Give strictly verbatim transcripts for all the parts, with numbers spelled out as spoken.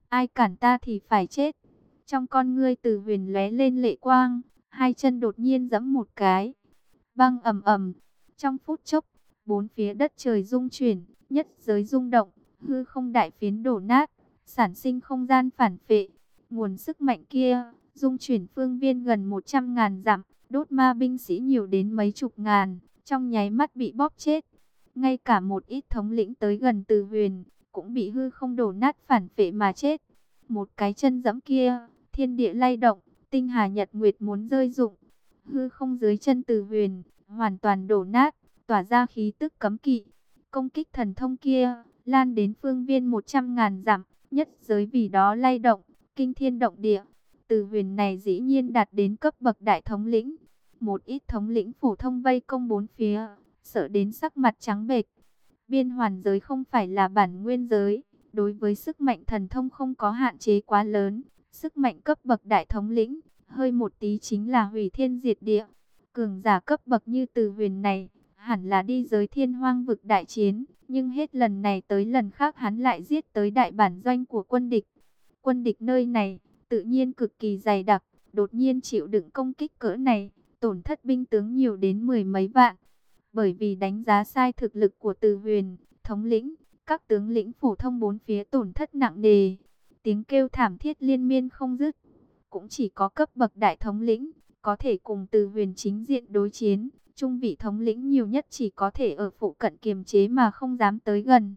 ai cản ta thì phải chết. Trong con ngươi Từ Huyền lóe lên lệ quang, hai chân đột nhiên giẫm một cái. Vang ầm ầm, trong phút chốc, bốn phía đất trời rung chuyển, nhất giới rung động, hư không đại phiến đổ nát, sản sinh không gian phản phệ. Nguồn sức mạnh kia, dung chuyển phương viên gần một trăm ngàn dặm, đốt ma binh sĩ nhiều đến mấy chục ngàn, trong nháy mắt bị bóp chết. Ngay cả một ít thống lĩnh tới gần Từ Huyền, cũng bị hư không đổ nát phản phệ mà chết. Một cái chân giẫm kia, thiên địa lay động, tinh hà nhật nguyệt muốn rơi rụng. Hư không dưới chân Từ Huyền, hoàn toàn đổ nát, tỏa ra khí tức cấm kỵ. Công kích thần thông kia, lan đến phương viên một trăm ngàn dặm, nhất giới vì đó lay động, kinh thiên động địa. Từ Huyền này dĩ nhiên đạt đến cấp bậc đại thống lĩnh. Một ít thống lĩnh phổ thông vây công bốn phía, sợ đến sắc mặt trắng bệch. Biên hoàn giới không phải là bản nguyên giới, đối với sức mạnh thần thông không có hạn chế quá lớn. Sức mạnh cấp bậc đại thống lĩnh, hơi một tí chính là hủy thiên diệt địa. Cường giả cấp bậc như Từ Huyền này, hẳn là đi giới thiên hoang vực đại chiến, nhưng hết lần này tới lần khác hắn lại giết tới đại bản doanh của quân địch. Quân địch nơi này, tự nhiên cực kỳ dày đặc, đột nhiên chịu đựng công kích cỡ này, tổn thất binh tướng nhiều đến mười mấy vạn. Bởi vì đánh giá sai thực lực của Từ Huyền, thống lĩnh, các tướng lĩnh phổ thông bốn phía tổn thất nặng nề. Tiếng kêu thảm thiết liên miên không dứt. Cũng chỉ có cấp bậc đại thống lĩnh, có thể cùng Từ Huyền chính diện đối chiến. Trung vị thống lĩnh nhiều nhất chỉ có thể ở phụ cận kiềm chế mà không dám tới gần.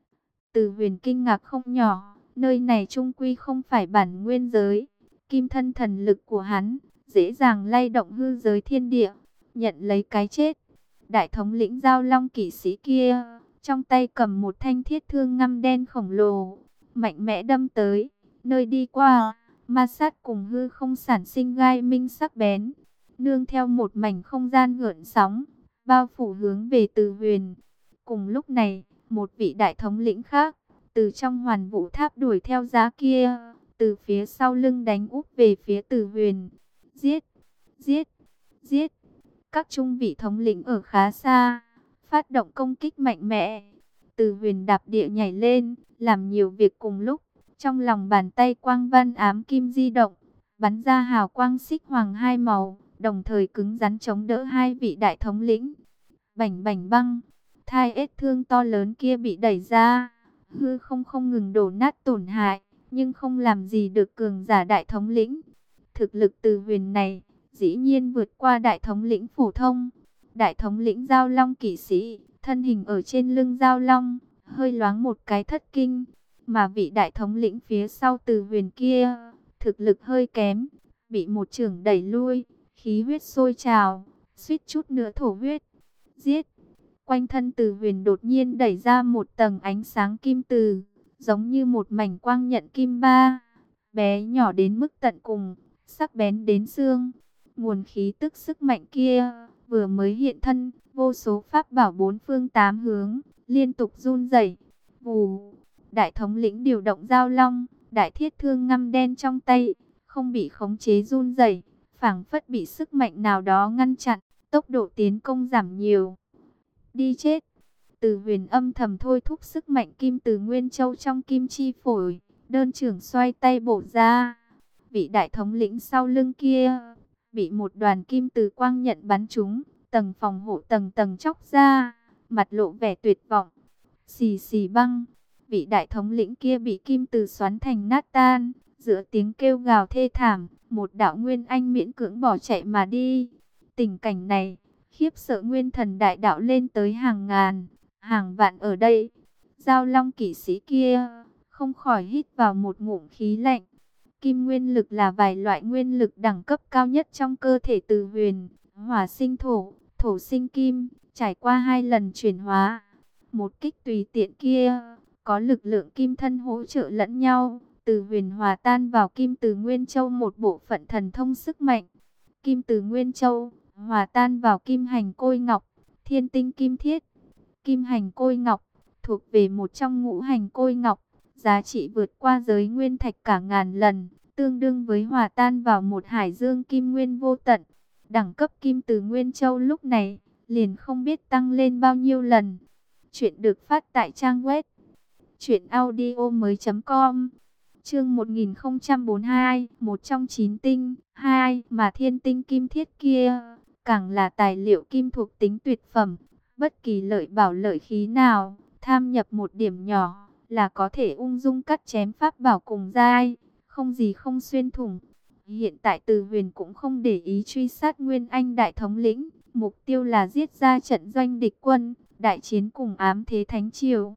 Từ Huyền kinh ngạc không nhỏ, nơi này trung quy không phải bản nguyên giới. Kim thân thần lực của hắn, dễ dàng lay động hư giới thiên địa, nhận lấy cái chết. Đại thống lĩnh Giao Long kỵ sĩ kia, trong tay cầm một thanh thiết thương ngăm đen khổng lồ, mạnh mẽ đâm tới, nơi đi qua, ma sát cùng hư không sản sinh gai minh sắc bén, nương theo một mảnh không gian gợn sóng, bao phủ hướng về Từ Huyền. Cùng lúc này, một vị đại thống lĩnh khác, từ trong Hoàn Vũ Tháp đuổi theo giá kia, từ phía sau lưng đánh úp về phía Từ Huyền. Giết, giết, giết. Các trung vị thống lĩnh ở khá xa, phát động công kích mạnh mẽ. Từ Huyền đạp địa nhảy lên, làm nhiều việc cùng lúc. Trong lòng bàn tay quang văn ám kim di động, bắn ra hào quang xích hoàng hai màu, đồng thời cứng rắn chống đỡ hai vị đại thống lĩnh. Bảnh bảnh băng, thai ết thương to lớn kia bị đẩy ra, hư không không ngừng đổ nát tổn hại, nhưng không làm gì được cường giả đại thống lĩnh. Thực lực Từ Huyền này, dĩ nhiên vượt qua đại thống lĩnh phổ thông. Đại thống lĩnh Giao Long kỵ sĩ, thân hình ở trên lưng Giao Long, hơi loáng một cái thất kinh. Mà vị đại thống lĩnh phía sau Từ Huyền kia, thực lực hơi kém, bị một chưởng đẩy lui, khí huyết sôi trào, suýt chút nữa thổ huyết. Giết! Quanh thân Từ Huyền đột nhiên đẩy ra một tầng ánh sáng kim từ, giống như một mảnh quang nhận kim ba, bé nhỏ đến mức tận cùng, sắc bén đến xương. Nguồn khí tức sức mạnh kia, vừa mới hiện thân, vô số pháp bảo bốn phương tám hướng, liên tục run rẩy. Vù! Đại thống lĩnh điều động Giao Long, đại thiết thương ngăm đen trong tay, không bị khống chế run rẩy, phảng phất bị sức mạnh nào đó ngăn chặn, tốc độ tiến công giảm nhiều. Đi chết! Từ Huyền âm thầm thôi thúc sức mạnh kim từ Nguyên Châu trong kim chi phổi, đơn trưởng xoay tay bổ ra. Vị đại thống lĩnh sau lưng kia, bị một đoàn kim từ quang nhận bắn trúng, tầng phòng hộ tầng tầng chóc ra, mặt lộ vẻ tuyệt vọng. Xì xì băng! Vị đại thống lĩnh kia bị kim từ xoắn thành nát tan, giữa tiếng kêu gào thê thảm, một đạo nguyên anh miễn cưỡng bỏ chạy mà đi. Tình cảnh này, khiếp sợ nguyên thần đại đạo lên tới hàng ngàn, hàng vạn ở đây. Giao Long kỵ sĩ kia, không khỏi hít vào một ngụm khí lạnh. Kim nguyên lực là vài loại nguyên lực đẳng cấp cao nhất trong cơ thể Từ Huyền, hỏa sinh thổ, thổ sinh kim, trải qua hai lần chuyển hóa. Một kích tùy tiện kia, có lực lượng kim thân hỗ trợ lẫn nhau, Từ Huyền hòa tan vào kim từ Nguyên Châu một bộ phận thần thông sức mạnh. Kim từ Nguyên Châu hòa tan vào kim hành côi ngọc, thiên tinh kim thiết. Kim hành côi ngọc thuộc về một trong ngũ hành côi ngọc, giá trị vượt qua giới nguyên thạch cả ngàn lần, tương đương với hòa tan vào một hải dương kim nguyên vô tận. Đẳng cấp kim từ Nguyên Châu lúc này liền không biết tăng lên bao nhiêu lần. Chuyện được phát tại trang web truyện audio mới chấm com. Chương một nghìn không trăm bốn mươi hai, một trong chín tinh, hai mà thiên tinh kim thiết kia, càng là tài liệu kim thuộc tính tuyệt phẩm, bất kỳ lợi bảo lợi khí nào, tham nhập một điểm nhỏ là có thể ung dung cắt chém pháp bảo cùng giai, không gì không xuyên thủng. Hiện tại Từ Huyền cũng không để ý truy sát Nguyên Anh đại thống lĩnh, mục tiêu là giết ra trận doanh địch quân, đại chiến cùng ám thế thánh triều.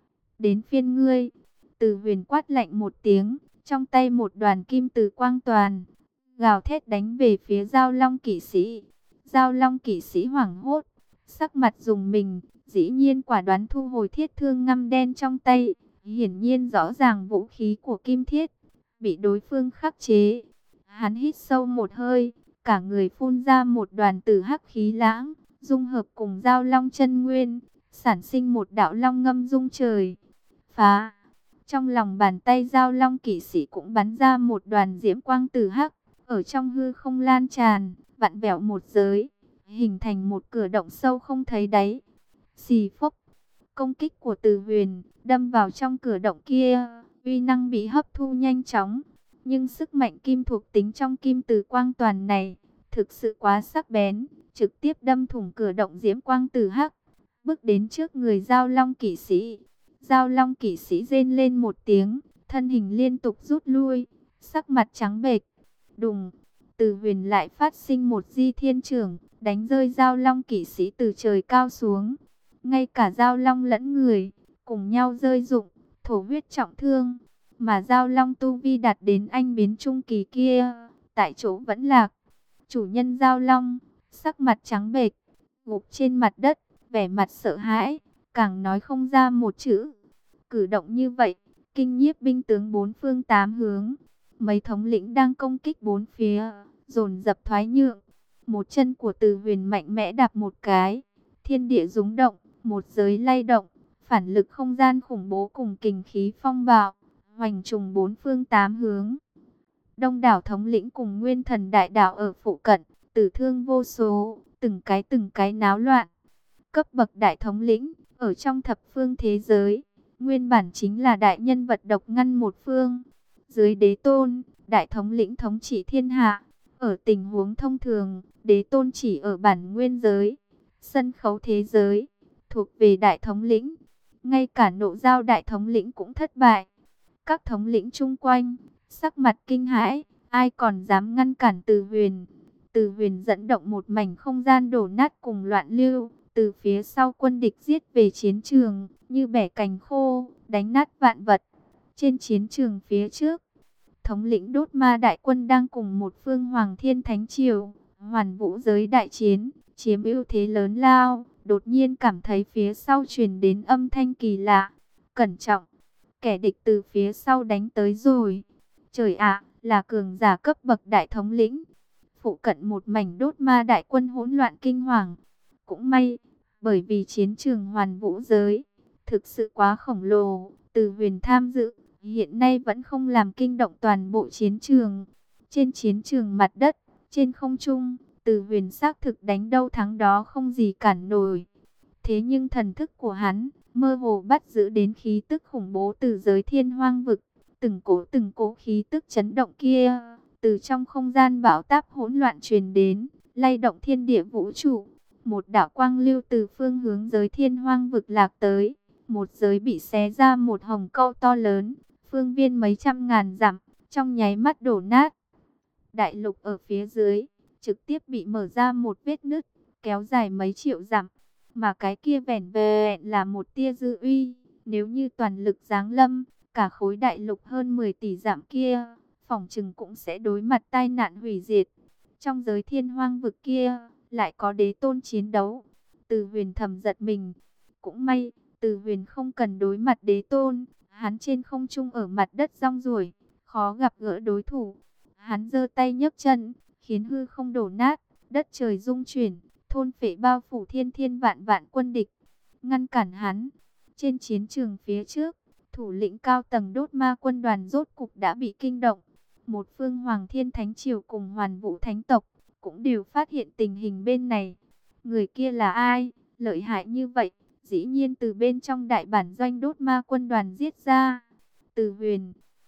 Đến phiên ngươi. Từ Huyền quát lạnh một tiếng, trong tay một đoàn kim từ quang toàn, gào thét đánh về phía Giao Long kỵ sĩ. Giao Long kỵ sĩ hoảng hốt, sắc mặt rùng mình, dĩ nhiên quả đoán thu hồi thiết thương ngăm đen trong tay, hiển nhiên rõ ràng vũ khí của kim thiết bị đối phương khắc chế. Hắn hít sâu một hơi, cả người phun ra một đoàn tử hắc khí lãng, dung hợp cùng Giao Long chân nguyên, sản sinh một đạo long ngâm rung trời. Phá! Trong lòng bàn tay Giao Long kỵ sĩ cũng bắn ra một đoàn diễm quang tử hắc, ở trong hư không lan tràn, vặn vẹo một giới, hình thành một cửa động sâu không thấy đáy. Xì phốc! Công kích của Từ Huyền đâm vào trong cửa động kia, uy năng bị hấp thu nhanh chóng, nhưng sức mạnh kim thuộc tính trong kim từ quang toàn này thực sự quá sắc bén, trực tiếp đâm thủng cửa động diễm quang tử hắc, bước đến trước người Giao Long kỵ sĩ. Giao Long kỵ sĩ rên lên một tiếng, thân hình liên tục rút lui, sắc mặt trắng bệch. Đùng, Từ Huyền lại phát sinh một di thiên trưởng, đánh rơi Giao Long kỵ sĩ từ trời cao xuống. Ngay cả Giao Long lẫn người cùng nhau rơi rụng, thổ huyết trọng thương, mà Giao Long tu vi đạt đến anh biến trung kỳ kia, tại chỗ vẫn lạc. Chủ nhân Giao Long, sắc mặt trắng bệch, gục trên mặt đất, vẻ mặt sợ hãi, càng nói không ra một chữ. Cử động như vậy, kinh nhiếp binh tướng bốn phương tám hướng. Mấy thống lĩnh đang công kích bốn phía, dồn dập thoái nhượng. Một chân của Từ Huyền mạnh mẽ đạp một cái, thiên địa rung động, một giới lay động, phản lực không gian khủng bố cùng kình khí phong bạo, hoành trùng bốn phương tám hướng. Đông đảo thống lĩnh cùng nguyên thần đại đạo ở phụ cận, tử thương vô số, từng cái từng cái náo loạn. Cấp bậc đại thống lĩnh, ở trong thập phương thế giới, nguyên bản chính là đại nhân vật độc ngăn một phương. Dưới đế tôn, đại thống lĩnh thống trị thiên hạ. Ở tình huống thông thường, đế tôn chỉ ở bản nguyên giới, sân khấu thế giới, thuộc về đại thống lĩnh. Ngay cả Nộ Giao đại thống lĩnh cũng thất bại. Các thống lĩnh chung quanh, sắc mặt kinh hãi, ai còn dám ngăn cản Từ Huyền. Từ Huyền dẫn động một mảnh không gian đổ nát cùng loạn lưu, từ phía sau quân địch giết về chiến trường, như bẻ cành khô, đánh nát vạn vật. Trên chiến trường phía trước, thống lĩnh Đốt Ma đại quân đang cùng một phương Hoàng Thiên Thánh Triều, Hoàn Vũ giới đại chiến, chiếm ưu thế lớn lao. Đột nhiên cảm thấy phía sau truyền đến âm thanh kỳ lạ. Cẩn trọng, kẻ địch từ phía sau đánh tới rồi. Trời ạ, là cường giả cấp bậc đại thống lĩnh. Phụ cận một mảnh Đốt Ma đại quân hỗn loạn kinh hoàng. Cũng may, bởi vì chiến trường Hoàn Vũ giới thực sự quá khổng lồ, Từ Huyền tham dự, hiện nay vẫn không làm kinh động toàn bộ chiến trường. Trên chiến trường mặt đất, trên không trung, Từ Huyền xác thực đánh đâu thắng đó không gì cản nổi. Thế nhưng thần thức của hắn mơ hồ bắt giữ đến khí tức khủng bố từ giới thiên hoang vực, từng cỗ từng cỗ khí tức chấn động kia, từ trong không gian bão táp hỗn loạn truyền đến, lay động thiên địa vũ trụ. Một đạo quang lưu từ phương hướng giới thiên hoang vực lạc tới, một giới bị xé ra một hồng câu to lớn, phương viên mấy trăm ngàn dặm, trong nháy mắt đổ nát. Đại lục ở phía dưới trực tiếp bị mở ra một vết nứt, kéo dài mấy triệu dặm, mà cái kia vẻn vẹn là một tia dư uy. Nếu như toàn lực giáng lâm, cả khối đại lục hơn mười tỷ dặm kia, phỏng chừng cũng sẽ đối mặt tai nạn hủy diệt. Trong giới thiên hoang vực kia, lại có đế tôn chiến đấu. Từ Huyền thầm giật mình. Cũng may, Từ Huyền không cần đối mặt đế tôn, hắn trên không trung ở mặt đất rong ruổi, khó gặp gỡ đối thủ. Hắn giơ tay nhấc chân, khiến hư không đổ nát, đất trời rung chuyển, thôn phệ bao phủ thiên thiên vạn vạn quân địch, ngăn cản hắn. Trên chiến trường phía trước, thủ lĩnh cao tầng Đốt Ma quân đoàn rốt cục đã bị kinh động. Một phương Hoàng Thiên Thánh Triều cùng Hoàn Vũ Thánh tộc cũng đều phát hiện tình hình bên này. Người kia là ai, lợi hại như vậy, dĩ nhiên từ bên trong đại bản doanh Đốt Ma quân đoàn giết ra. Từ Huyền,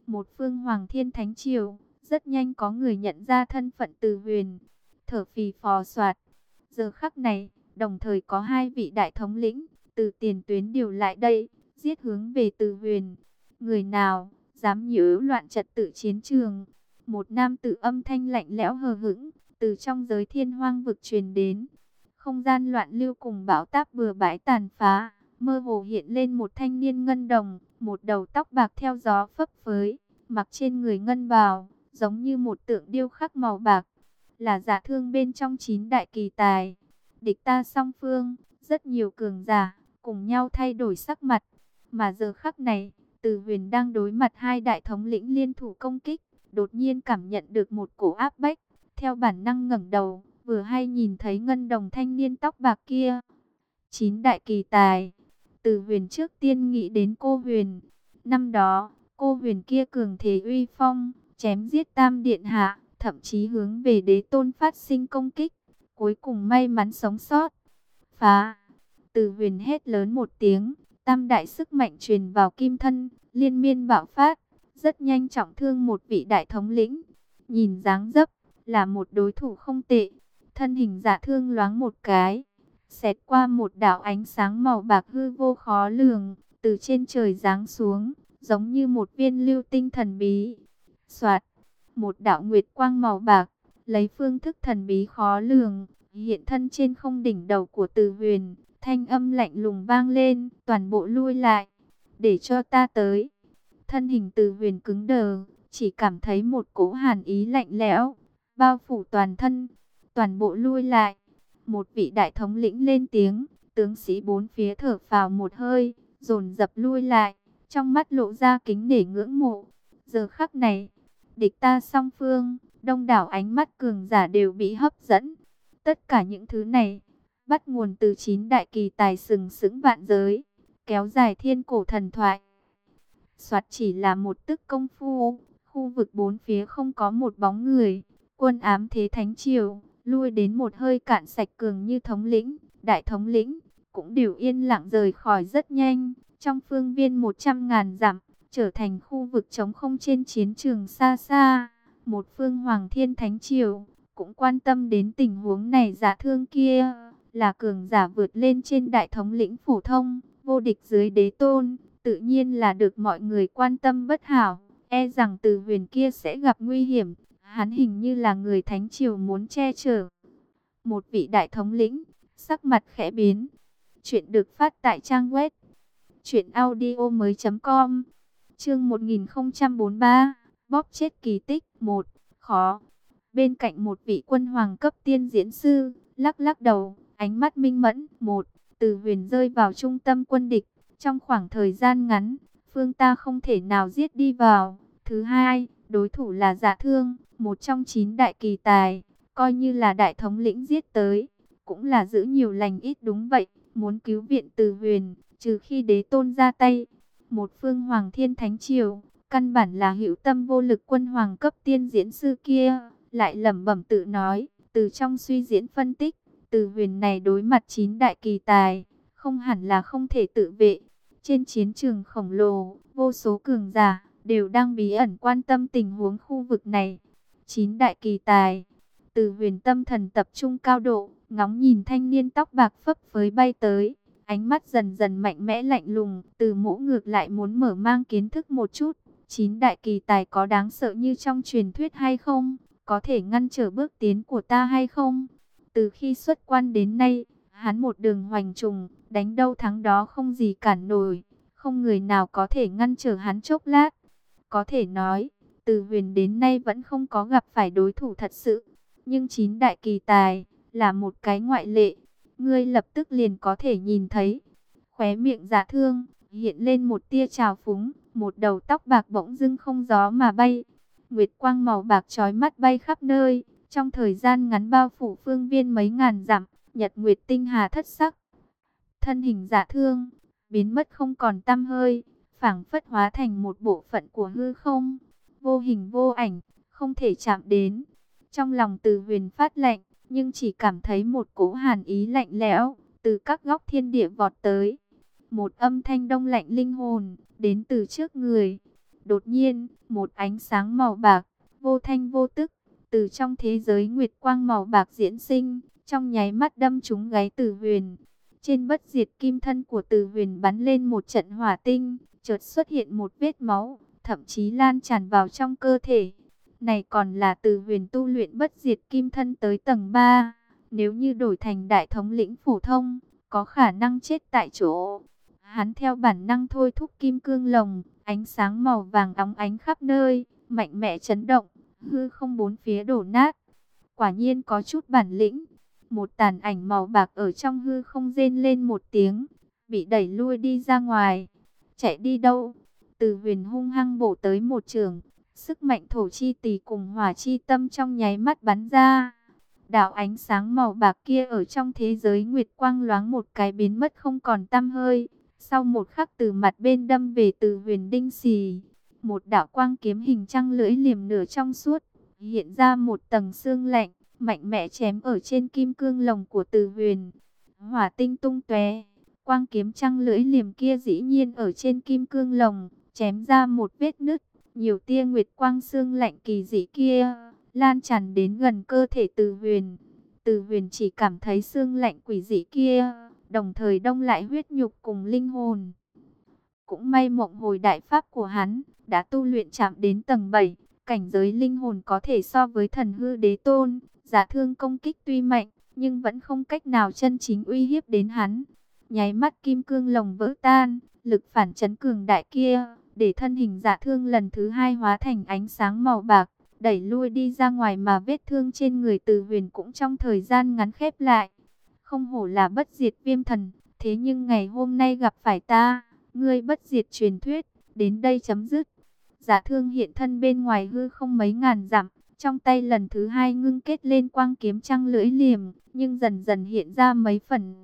một phương Hoàng Thiên Thánh Triều. Rất nhanh có người nhận ra thân phận Từ Huyền, thở phì phò soạt. Giờ khắc này, đồng thời có hai vị đại thống lĩnh từ tiền tuyến điều lại đây, giết hướng về Từ Huyền. Người nào dám nhiễu loạn trật tự chiến trường? Một nam tử âm thanh lạnh lẽo hờ hững từ trong giới thiên hoang vực truyền đến. Không gian loạn lưu cùng bão táp bừa bãi tàn phá, mơ hồ hiện lên một thanh niên ngân đồng, một đầu tóc bạc theo gió phấp phới, mặc trên người ngân bào, giống như một tượng điêu khắc màu bạc, là Dạ Thương bên trong chín đại kỳ tài. Địch ta song phương, rất nhiều cường giả cùng nhau thay đổi sắc mặt, mà giờ khắc này, Từ Huyền đang đối mặt hai đại thống lĩnh liên thủ công kích, đột nhiên cảm nhận được một cổ áp bách, theo bản năng ngẩng đầu, vừa hay nhìn thấy ngân đồng thanh niên tóc bạc kia. Chín đại kỳ tài. Từ Huyền trước tiên nghĩ đến cô Huyền. Năm đó, cô Huyền kia cường thế uy phong, chém giết Tam Điện Hạ, thậm chí hướng về Đế Tôn phát sinh công kích, cuối cùng may mắn sống sót. Phá! Từ Huyền hét lớn một tiếng, tam đại sức mạnh truyền vào kim thân, liên miên bạo phát, rất nhanh trọng thương một vị đại thống lĩnh. Nhìn dáng dấp, là một đối thủ không tệ. Thân hình Dạ Thương loáng một cái, xẹt qua một đạo ánh sáng màu bạc hư vô khó lường, từ trên trời giáng xuống, giống như một viên lưu tinh thần bí. Soạt, một đạo nguyệt quang màu bạc, lấy phương thức thần bí khó lường, hiện thân trên không đỉnh đầu của Từ Huyền, thanh âm lạnh lùng vang lên, toàn bộ lui lại, để cho ta tới. Thân hình Từ Huyền cứng đờ, chỉ cảm thấy một cỗ hàn ý lạnh lẽo bao phủ toàn thân, toàn bộ lui lại. Một vị đại thống lĩnh lên tiếng, tướng sĩ bốn phía thở phào một hơi, dồn dập lui lại, trong mắt lộ ra kính nể ngưỡng mộ. Giờ khắc này, địch ta song phương, đông đảo ánh mắt cường giả đều bị hấp dẫn. Tất cả những thứ này, bắt nguồn từ chín đại kỳ tài sừng sững vạn giới, kéo dài thiên cổ thần thoại. Soạt chỉ là một tức công phu, khu vực bốn phía không có một bóng người. Quân ám thế thánh triều, lui đến một hơi cạn sạch cường như thống lĩnh, đại thống lĩnh, cũng đều yên lặng rời khỏi rất nhanh. Trong phương viên một trăm ngàn dặm, trở thành khu vực trống không trên chiến trường xa xa. Một phương Hoàng Thiên Thánh Triều, cũng quan tâm đến tình huống này. Dạ Thương kia, là cường giả vượt lên trên đại thống lĩnh phổ thông, vô địch dưới Đế Tôn, tự nhiên là được mọi người quan tâm bất hảo. E rằng Từ Huyền kia sẽ gặp nguy hiểm, hắn hình như là người thánh triều muốn che chở. Một vị đại thống lĩnh, sắc mặt khẽ biến. Chuyện được phát tại trang web truyện audio mới chấm com. Chương một nghìn không trăm bốn mươi ba, bóp chết kỳ tích một, khó. Bên cạnh một vị quân hoàng cấp tiên diễn sư, lắc lắc đầu, ánh mắt minh mẫn. Một, Từ Huyền rơi vào trung tâm quân địch, trong khoảng thời gian ngắn, phương ta không thể nào giết đi vào. Thứ hai, đối thủ là Dạ Thương, một trong chín đại kỳ tài, coi như là đại thống lĩnh giết tới, cũng là giữ nhiều lành ít. Đúng vậy, muốn cứu viện Từ Huyền, trừ khi Đế Tôn ra tay. Một phương Hoàng Thiên Thánh Triều, căn bản là hữu tâm vô lực. Quân hoàng cấp tiên diễn sư kia, lại lẩm bẩm tự nói, từ trong suy diễn phân tích, Từ Huyền này đối mặt chín đại kỳ tài, không hẳn là không thể tự vệ. Trên chiến trường khổng lồ, vô số cường giả đều đang bí ẩn quan tâm tình huống khu vực này. Chín đại kỳ tài, Từ Huyền tâm thần tập trung cao độ, ngóng nhìn thanh niên tóc bạc phấp phới bay tới, ánh mắt dần dần mạnh mẽ lạnh lùng. Từ Mỗ ngược lại muốn mở mang kiến thức một chút, chín đại kỳ tài có đáng sợ như trong truyền thuyết hay không, có thể ngăn trở bước tiến của ta hay không. Từ khi xuất quan đến nay, hắn một đường hoành trùng, đánh đâu thắng đó, không gì cản nổi, không người nào có thể ngăn trở hắn chốc lát. Có thể nói, Từ Huyền đến nay vẫn không có gặp phải đối thủ thật sự, nhưng chín đại kỳ tài là một cái ngoại lệ. Ngươi lập tức liền có thể nhìn thấy, khóe miệng Dạ Thương hiện lên một tia trào phúng, một đầu tóc bạc bỗng dưng không gió mà bay, nguyệt quang màu bạc chói mắt bay khắp nơi, trong thời gian ngắn bao phủ phương viên mấy ngàn dặm. Nhật nguyệt tinh hà thất sắc, thân hình Dạ Thương biến mất không còn tăm hơi, phảng phất hóa thành một bộ phận của hư không, vô hình vô ảnh, không thể chạm đến. Trong lòng Từ Huyền phát lạnh, nhưng chỉ cảm thấy một cỗ hàn ý lạnh lẽo từ các góc thiên địa vọt tới. Một âm thanh đông lạnh linh hồn đến từ trước người. Đột nhiên, một ánh sáng màu bạc, vô thanh vô tức, từ trong thế giới nguyệt quang màu bạc diễn sinh, trong nháy mắt đâm trúng gáy Từ Huyền. Trên bất diệt kim thân của Từ Huyền bắn lên một trận hỏa tinh, chợt xuất hiện một vết máu, thậm chí lan tràn vào trong cơ thể. Này còn là Từ Huyền tu luyện bất diệt kim thân tới tầng ba, nếu như đổi thành đại thống lĩnh phổ thông, có khả năng chết tại chỗ. Hắn theo bản năng thôi thúc kim cương lồng, ánh sáng màu vàng óng ánh khắp nơi, mạnh mẽ chấn động, hư không bốn phía đổ nát. Quả nhiên có chút bản lĩnh. Một tàn ảnh màu bạc ở trong hư không rên lên một tiếng, bị đẩy lui đi ra ngoài. Chạy đi đâu? Từ Huyền hung hăng bổ tới một trường, sức mạnh thổ chi tỷ cùng hỏa chi tâm trong nháy mắt bắn ra. Đạo ánh sáng màu bạc kia ở trong thế giới nguyệt quang loáng một cái biến mất không còn tăm hơi. Sau một khắc từ mặt bên đâm về Từ Huyền đinh xì, một đạo quang kiếm hình trăng lưỡi liềm nửa trong suốt, hiện ra một tầng xương lạnh, mạnh mẽ chém ở trên kim cương lồng của Từ Huyền. Hỏa tinh tung tóe, quang kiếm trăng lưỡi liềm kia dĩ nhiên ở trên kim cương lồng, chém ra một vết nứt, nhiều tia nguyệt quang xương lạnh kỳ dị kia lan tràn đến gần cơ thể Từ Huyền. Từ Huyền chỉ cảm thấy xương lạnh quỷ dị kia đồng thời đông lại huyết nhục cùng linh hồn. Cũng may mộng hồi đại pháp của hắn đã tu luyện chạm đến tầng bảy, cảnh giới linh hồn có thể so với thần hư đế tôn. Giả thương công kích tuy mạnh, nhưng vẫn không cách nào chân chính uy hiếp đến hắn. Nháy mắt kim cương lồng vỡ tan, lực phản chấn cường đại kia, để thân hình giả thương lần thứ hai hóa thành ánh sáng màu bạc, đẩy lui đi ra ngoài, mà vết thương trên người Từ Huyền cũng trong thời gian ngắn khép lại. Không hổ là bất diệt viêm thần, thế nhưng ngày hôm nay gặp phải ta, ngươi bất diệt truyền thuyết, đến đây chấm dứt. Giả thương hiện thân bên ngoài hư không mấy ngàn dặm, trong tay lần thứ hai ngưng kết lên quang kiếm trăng lưỡi liềm, nhưng dần dần hiện ra mấy phần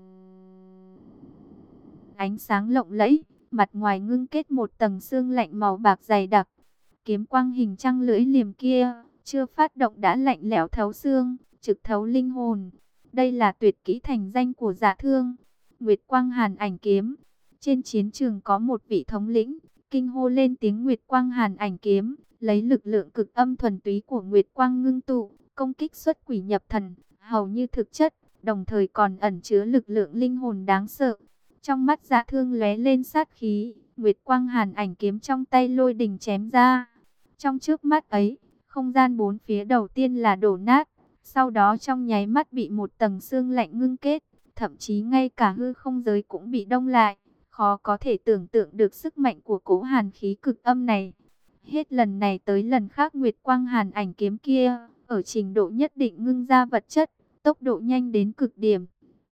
ánh sáng lộng lẫy, mặt ngoài ngưng kết một tầng xương lạnh màu bạc dày đặc. Kiếm quang hình trăng lưỡi liềm kia, chưa phát động đã lạnh lẽo thấu xương, trực thấu linh hồn. Đây là tuyệt kỹ thành danh của Giả thương, Nguyệt Quang Hàn Ảnh Kiếm. Trên chiến trường có một vị thống lĩnh, kinh hô lên tiếng Nguyệt Quang Hàn Ảnh Kiếm, lấy lực lượng cực âm thuần túy của Nguyệt Quang ngưng tụ, công kích xuất quỷ nhập thần, hầu như thực chất, đồng thời còn ẩn chứa lực lượng linh hồn đáng sợ. Trong mắt Giả thương lóe lên sát khí, Nguyệt Quang Hàn Ảnh Kiếm trong tay lôi đình chém ra. Trong trước mắt ấy, không gian bốn phía đầu tiên là đổ nát, sau đó trong nháy mắt bị một tầng xương lạnh ngưng kết, thậm chí ngay cả hư không giới cũng bị đông lại. Khó có thể tưởng tượng được sức mạnh của cỗ hàn khí cực âm này. Hết lần này tới lần khác Nguyệt Quang Hàn Ảnh Kiếm kia, ở trình độ nhất định ngưng ra vật chất, tốc độ nhanh đến cực điểm.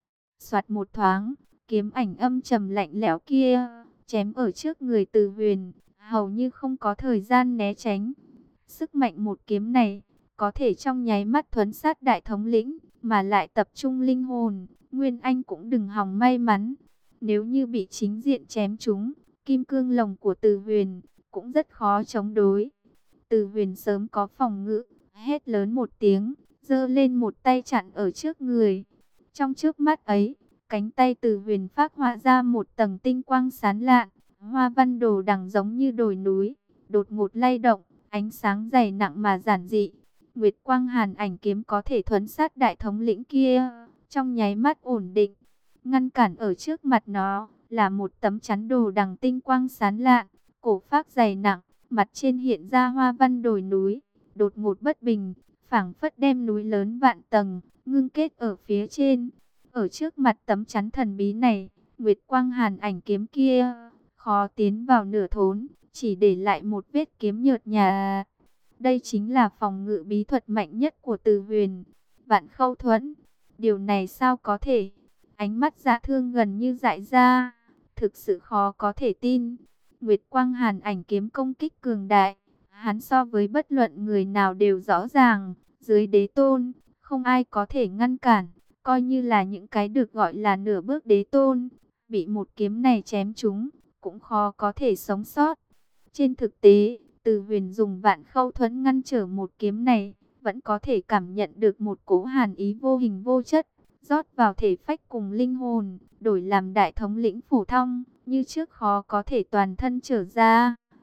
Soạt một thoáng, kiếm ảnh âm trầm lạnh lẽo kia, chém ở trước người Từ Huyền, hầu như không có thời gian né tránh. Sức mạnh một kiếm này, có thể trong nháy mắt thuấn sát đại thống lĩnh, mà lại tập trung linh hồn, Nguyên Anh cũng đừng hòng may mắn. Nếu như bị chính diện chém trúng, kim cương lồng của Từ Huyền cũng rất khó chống đối. Từ Huyền sớm có phòng ngự, hét lớn một tiếng, giơ lên một tay chặn ở trước người. Trong trước mắt ấy, cánh tay Từ Huyền phác họa ra một tầng tinh quang sáng lạn, hoa văn đồ đằng giống như đồi núi, đột ngột lay động, ánh sáng dày nặng mà giản dị. Nguyệt Quang Hàn Ảnh Kiếm có thể thuấn sát đại thống lĩnh kia, trong nháy mắt ổn định. Ngăn cản ở trước mặt nó là một tấm chắn đồ đằng tinh quang sáng lạn, cổ phác dày nặng, mặt trên hiện ra hoa văn đồi núi, đột ngột bất bình, phảng phất đem núi lớn vạn tầng ngưng kết ở phía trên. Ở trước mặt tấm chắn thần bí này, Nguyệt Quang Hàn Ảnh Kiếm kia khó tiến vào nửa thốn, chỉ để lại một vết kiếm nhợt nhạt. Đây chính là phòng ngự bí thuật mạnh nhất của Từ Huyền, Vạn Khâu Thuẫn. Điều này sao có thể? Ánh mắt Giả thương gần như dại ra, thực sự khó có thể tin. Nguyệt Quang Hàn Ảnh Kiếm công kích cường đại, hắn so với bất luận người nào đều rõ ràng, dưới đế tôn, không ai có thể ngăn cản, coi như là những cái được gọi là nửa bước đế tôn, bị một kiếm này chém trúng, cũng khó có thể sống sót. Trên thực tế, Từ Huyền dùng Vạn Khâu Thuẫn ngăn trở một kiếm này, vẫn có thể cảm nhận được một cỗ hàn ý vô hình vô chất, rót vào thể phách cùng linh hồn, đổi làm đại thống lĩnh phổ thông, như trước khó có thể toàn thân trở ra.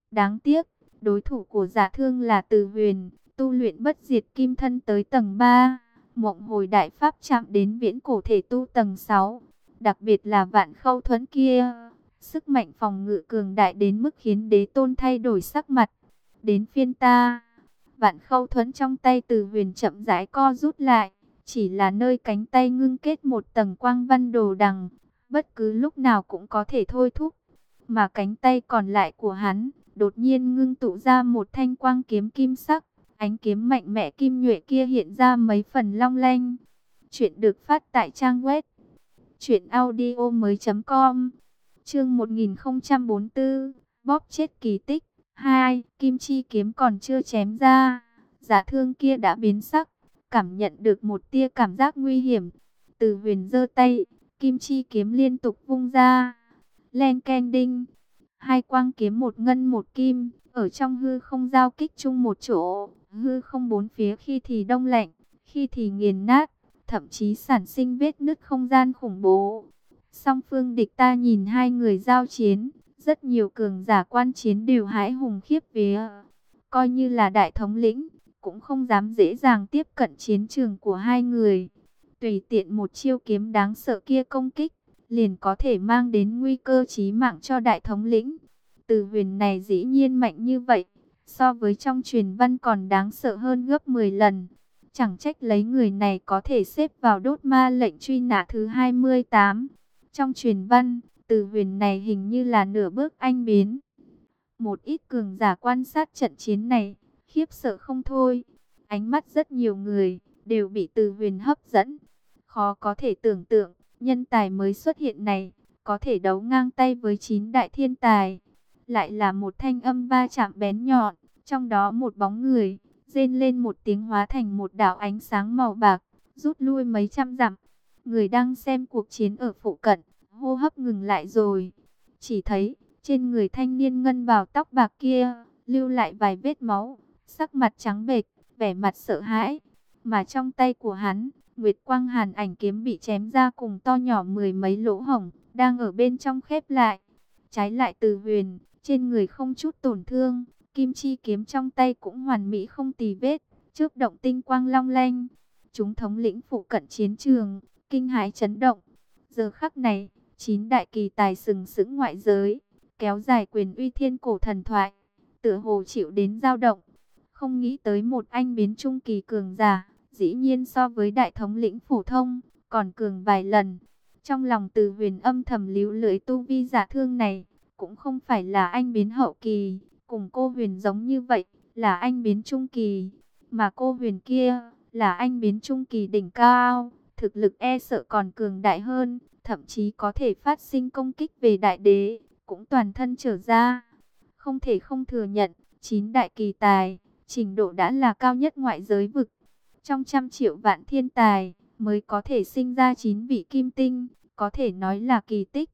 Đáng tiếc, đối thủ của Dạ Thương là Từ Huyền, tu luyện bất diệt kim thân tới tầng ba, Mộng Hồi Đại Pháp chạm đến viễn cổ thể tu tầng sáu. Đặc biệt là Vạn Khâu Thuẫn kia, sức mạnh phòng ngự cường đại đến mức khiến Đế Tôn thay đổi sắc mặt. Đến phiên ta. Vạn Khâu Thuẫn trong tay Từ Huyền chậm rãi co rút lại, chỉ là nơi cánh tay ngưng kết một tầng quang văn đồ đằng, bất cứ lúc nào cũng có thể thôi thúc. Mà cánh tay còn lại của hắn, đột nhiên ngưng tụ ra một thanh quang kiếm kim sắc, ánh kiếm mạnh mẽ kim nhuệ kia hiện ra mấy phần long lanh. Chuyện được phát tại trang web truyện audio mới.com. Chương một nghìn không trăm bốn mươi tư, bóp chết kỳ tích. Hai, kim chi kiếm còn chưa chém ra, Dạ Thương kia đã biến sắc, cảm nhận được một tia cảm giác nguy hiểm. Từ Huyền giơ tay, kim chi kiếm liên tục vung ra. Len ken đinh, hai quang kiếm một ngân một kim, ở trong hư không giao kích chung một chỗ. Hư không bốn phía khi thì đông lạnh, khi thì nghiền nát, thậm chí sản sinh vết nứt không gian khủng bố. Song phương địch ta nhìn hai người giao chiến, rất nhiều cường giả quan chiến đều hãi hùng khiếp vía. Coi như là đại thống lĩnh, cũng không dám dễ dàng tiếp cận chiến trường của hai người. Tùy tiện một chiêu kiếm đáng sợ kia công kích, liền có thể mang đến nguy cơ chí mạng cho đại thống lĩnh. Từ Huyền này dĩ nhiên mạnh như vậy, so với trong truyền văn còn đáng sợ hơn gấp mười lần. Chẳng trách lấy người này có thể xếp vào đốt ma lệnh truy nã thứ hai mươi tám. Trong truyền văn, Từ Huyền này hình như là nửa bước anh biến. Một ít cường giả quan sát trận chiến này, khiếp sợ không thôi. Ánh mắt rất nhiều người đều bị Từ Huyền hấp dẫn. Khó có thể tưởng tượng, nhân tài mới xuất hiện này có thể đấu ngang tay với chín đại thiên tài. Lại là một thanh âm va chạm bén nhọn, trong đó một bóng người rên lên một tiếng hóa thành một đạo ánh sáng màu bạc, rút lui mấy trăm dặm. Người đang xem cuộc chiến ở phụ cận, hô hấp ngừng lại rồi. Chỉ thấy trên người thanh niên ngân bào tóc bạc kia lưu lại vài vết máu, sắc mặt trắng bệch, vẻ mặt sợ hãi. Mà trong tay của hắn, Nguyệt Quang Hàn Ảnh kiếm bị chém ra cùng to nhỏ mười mấy lỗ hổng, đang ở bên trong khép lại. Trái lại Từ Huyền, trên người không chút tổn thương, kim chi kiếm trong tay cũng hoàn mỹ không tì vết, chớp động tinh quang long lanh. Chúng thống lĩnh phụ cận chiến trường, kinh hãi chấn động. Giờ khắc này, chín đại kỳ tài sừng sững ngoại giới, kéo dài quyền uy thiên cổ thần thoại, tựa hồ chịu đến dao động. Không nghĩ tới một anh biến trung kỳ cường giả, dĩ nhiên so với đại thống lĩnh phổ thông, còn cường vài lần. Trong lòng Từ Huyền âm thầm líu lưỡi, tu vi Dạ Thương này, cũng không phải là anh biến hậu kỳ, cùng cô Huyền giống như vậy, là anh biến trung kỳ. Mà cô Huyền kia, là anh biến trung kỳ đỉnh cao, thực lực e sợ còn cường đại hơn, thậm chí có thể phát sinh công kích về đại đế, cũng toàn thân trở ra. Không thể không thừa nhận, chín đại kỳ tài, trình độ đã là cao nhất ngoại giới vực. Trong trăm triệu vạn thiên tài, mới có thể sinh ra chín vị kim tinh, có thể nói là kỳ tích.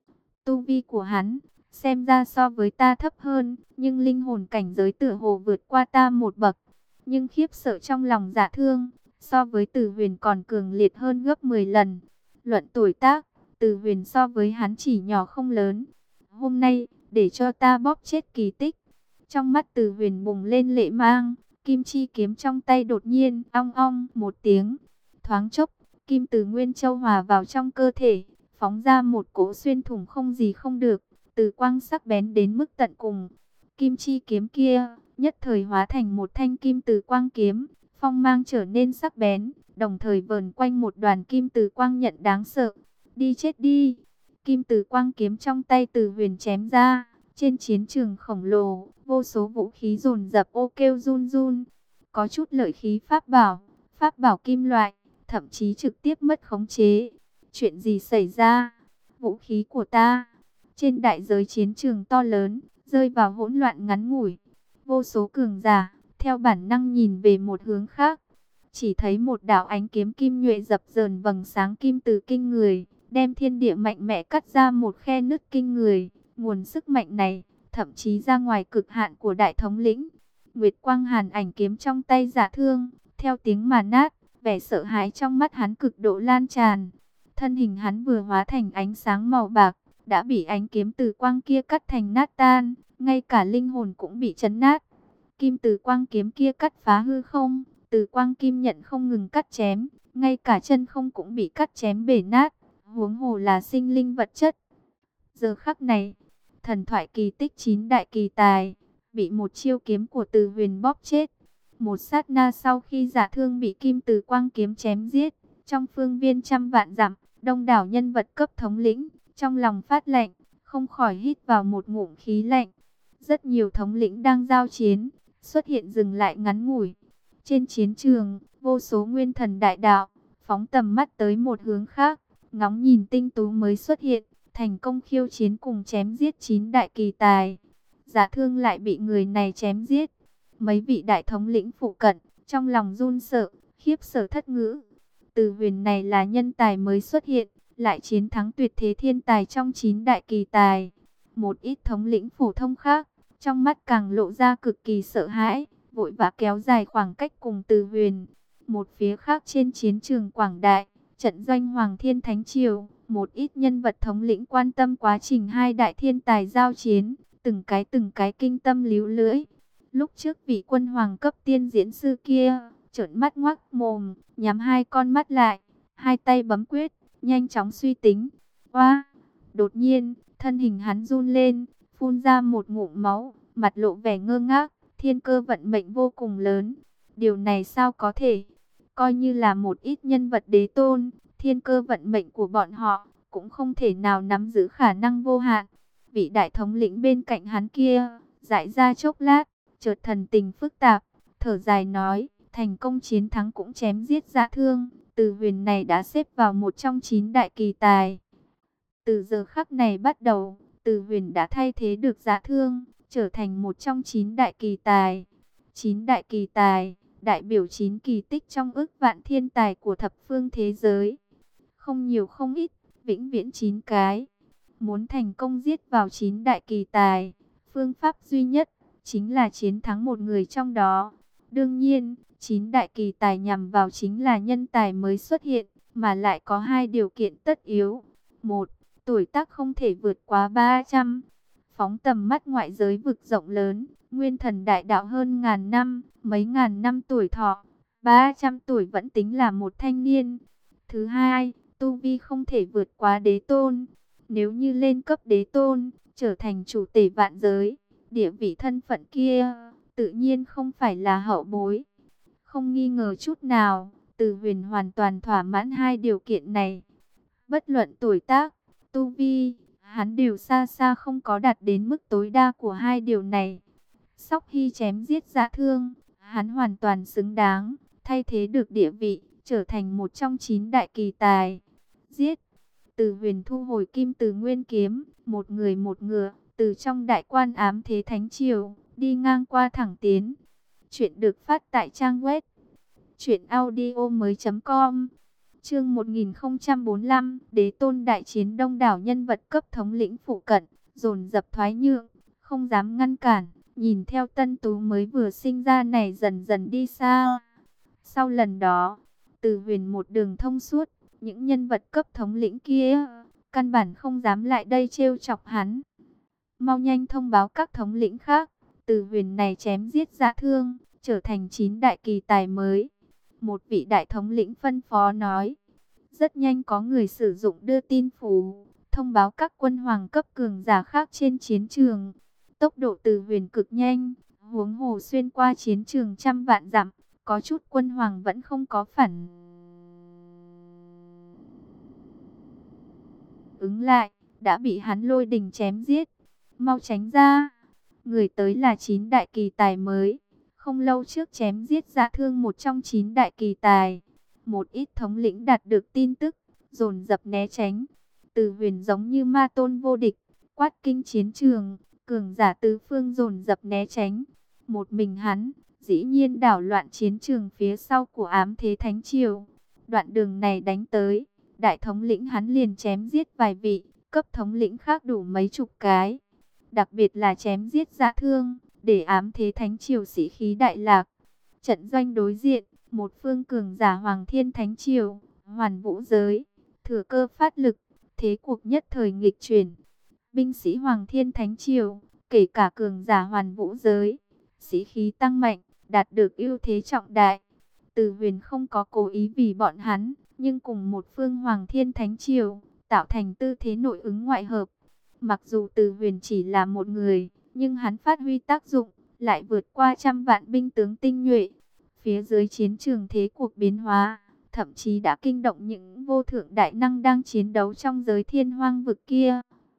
Tu vi của hắn, xem ra so với ta thấp hơn, nhưng linh hồn cảnh giới tựa hồ vượt qua ta một bậc. Nhưng khiếp sợ trong lòng Dạ Thương, so với Từ Huyền còn cường liệt hơn gấp mười lần. Luận tuổi tác, Từ Huyền so với hắn chỉ nhỏ không lớn. Hôm nay, để cho ta bóp chết kỳ tích. Trong mắt Từ Huyền bùng lên lệ mang, kim chi kiếm trong tay đột nhiên ong ong một tiếng. Thoáng chốc, kim từ Nguyên Châu hòa vào trong cơ thể, phóng ra một cỗ xuyên thủng không gì không được, từ quang sắc bén đến mức tận cùng. Kim chi kiếm kia, nhất thời hóa thành một thanh kim từ quang kiếm, phong mang trở nên sắc bén, đồng thời vờn quanh một đoàn kim từ quang nhận đáng sợ. Đi chết đi! Kim từ quang kiếm trong tay Từ Huyền chém ra, trên chiến trường khổng lồ, vô số vũ khí dồn dập ô kêu run run. Có chút lợi khí pháp bảo, pháp bảo kim loại, thậm chí trực tiếp mất khống chế. Chuyện gì xảy ra? Vũ khí của ta, trên đại giới chiến trường to lớn, rơi vào hỗn loạn ngắn ngủi. Vô số cường giả, theo bản năng nhìn về một hướng khác. Chỉ thấy một đạo ánh kiếm kim nhuệ dập dờn vầng sáng kim từ kinh người, đem thiên địa mạnh mẽ cắt ra một khe nứt kinh người. Nguồn sức mạnh này, thậm chí ra ngoài cực hạn của đại thống lĩnh. Nguyệt Quang Hàn Ảnh kiếm trong tay Dạ Thương, theo tiếng mà nát, vẻ sợ hãi trong mắt hắn cực độ lan tràn. Thân hình hắn vừa hóa thành ánh sáng màu bạc, đã bị ánh kiếm từ quang kia cắt thành nát tan, ngay cả linh hồn cũng bị chấn nát. Kim Từ Quang kiếm kia cắt phá hư không, Từ Quang kim nhận không ngừng cắt chém, ngay cả chân không cũng bị cắt chém bể nát, huống hồ là sinh linh vật chất. Giờ khắc này, thần thoại kỳ tích chín đại kỳ tài bị một chiêu kiếm của Từ Huyền bóp chết. Một sát na sau khi Dạ Thương bị Kim Từ Quang kiếm chém giết, trong phương viên trăm vạn dặm, đông đảo nhân vật cấp thống lĩnh, trong lòng phát lạnh, không khỏi hít vào một ngụm khí lạnh. Rất nhiều thống lĩnh đang giao chiến, xuất hiện dừng lại ngắn ngủi. Trên chiến trường, vô số nguyên thần đại đạo, phóng tầm mắt tới một hướng khác, ngóng nhìn tinh tú mới xuất hiện, thành công khiêu chiến cùng chém giết chín đại kỳ tài. Dạ Thương lại bị người này chém giết. Mấy vị đại thống lĩnh phụ cận, trong lòng run sợ, khiếp sợ thất ngữ. Từ Huyền này là nhân tài mới xuất hiện, lại chiến thắng tuyệt thế thiên tài trong chín đại kỳ tài. Một ít thống lĩnh phổ thông khác, trong mắt càng lộ ra cực kỳ sợ hãi, vội vã kéo dài khoảng cách cùng Từ Huyền. Một phía khác trên chiến trường quảng đại, trận doanh Hoàng Thiên Thánh Triều, một ít nhân vật thống lĩnh quan tâm quá trình hai đại thiên tài giao chiến, từng cái từng cái kinh tâm líu lưỡi. Lúc trước vị quân hoàng cấp tiên diễn sư kia, trợn mắt ngoác mồm, nhắm hai con mắt lại, hai tay bấm quyết, nhanh chóng suy tính. Oa! Đột nhiên, thân hình hắn run lên, phun ra một ngụm máu, mặt lộ vẻ ngơ ngác, thiên cơ vận mệnh vô cùng lớn. Điều này sao có thể? Coi như là một ít nhân vật đế tôn, thiên cơ vận mệnh của bọn họ cũng không thể nào nắm giữ khả năng vô hạn. Vị đại thống lĩnh bên cạnh hắn kia, dại ra chốc lát, chợt thần tình phức tạp, thở dài nói, thành công chiến thắng cũng chém giết Dạ Thương, Từ Huyền này đã xếp vào một trong chín đại kỳ tài. Từ giờ khắc này bắt đầu, Từ Huyền đã thay thế được Dạ Thương, trở thành một trong chín đại kỳ tài. Chín đại kỳ tài, đại biểu chín kỳ tích trong ức vạn thiên tài của thập phương thế giới. Không nhiều không ít, vĩnh viễn chín cái. Muốn thành công giết vào chín đại kỳ tài, phương pháp duy nhất chính là chiến thắng một người trong đó. Đương nhiên, chín đại kỳ tài nhằm vào chính là nhân tài mới xuất hiện, mà lại có hai điều kiện tất yếu. Một, tuổi tác không thể vượt quá ba trăm. Phóng tầm mắt ngoại giới vực rộng lớn, nguyên thần đại đạo hơn ngàn năm, mấy ngàn năm tuổi thọ, ba trăm tuổi vẫn tính là một thanh niên. Thứ hai, tu vi không thể vượt quá đế tôn. Nếu như lên cấp đế tôn, trở thành chủ tể vạn giới, địa vị thân phận kia, tự nhiên không phải là hậu bối. Không nghi ngờ chút nào, Từ Huyền hoàn toàn thỏa mãn hai điều kiện này. Bất luận tuổi tác, tu vi, hắn đều xa xa không có đạt đến mức tối đa của hai điều này. Sau khi chém giết Dạ Thương, hắn hoàn toàn xứng đáng, thay thế được địa vị, trở thành một trong chín đại kỳ tài. Giết! Từ Huyền thu hồi Kim Từ Nguyên kiếm, một người một ngựa, từ trong đại quan ám thế thánh triều, đi ngang qua thẳng tiến. Chuyện được phát tại trang web truyện audio mới chấm com. Chương một nghìn không trăm bốn mươi lăm, Đế tôn đại chiến, đông đảo nhân vật cấp thống lĩnh phụ cận, dồn dập thoái nhượng, không dám ngăn cản, nhìn theo tân tú mới vừa sinh ra này dần dần đi xa. Sau lần đó, Từ Huyền một đường thông suốt, những nhân vật cấp thống lĩnh kia căn bản không dám lại đây trêu chọc hắn. Mau nhanh thông báo các thống lĩnh khác, Từ Huyền này chém giết Dạ Thương, trở thành chín đại kỳ tài mới. Một vị đại thống lĩnh phân phó nói. Rất nhanh có người sử dụng đưa tin phủ, thông báo các quân hoàng cấp cường giả khác trên chiến trường. Tốc độ Từ Huyền cực nhanh, huống hồ xuyên qua chiến trường trăm vạn dặm, có chút quân hoàng vẫn không có phản ứng lại, đã bị hắn lôi đình chém giết. Mau tránh ra! Người tới là chín đại kỳ tài mới, không lâu trước chém giết Dạ Thương một trong chín đại kỳ tài. Một ít thống lĩnh đạt được tin tức, dồn dập né tránh. Từ Huyền giống như ma tôn vô địch, quát kinh chiến trường, cường giả tứ phương dồn dập né tránh. Một mình hắn, dĩ nhiên đảo loạn chiến trường phía sau của ám thế thánh triều. Đoạn đường này đánh tới, đại thống lĩnh hắn liền chém giết vài vị, cấp thống lĩnh khác đủ mấy chục cái. Đặc biệt là chém giết Dạ Thương, để ám thế thánh triều sĩ khí đại lạc. Trận doanh đối diện, một phương cường giả Hoàng Thiên Thánh Triều, Hoàn Vũ Giới, thừa cơ phát lực, thế cuộc nhất thời nghịch chuyển. Binh sĩ Hoàng Thiên Thánh Triều, kể cả cường giả hoàn vũ giới, sĩ khí tăng mạnh, đạt được ưu thế trọng đại. Từ Huyền không có cố ý vì bọn hắn, nhưng cùng một phương Hoàng Thiên Thánh Triều, tạo thành tư thế nội ứng ngoại hợp. Mặc dù Từ Huyền chỉ là một người, nhưng hắn phát huy tác dụng, lại vượt qua trăm vạn binh tướng tinh nhuệ. Phía dưới chiến trường thế cuộc biến hóa, thậm chí đã kinh động những vô thượng đại năng đang chiến đấu trong giới thiên hoang vực kia.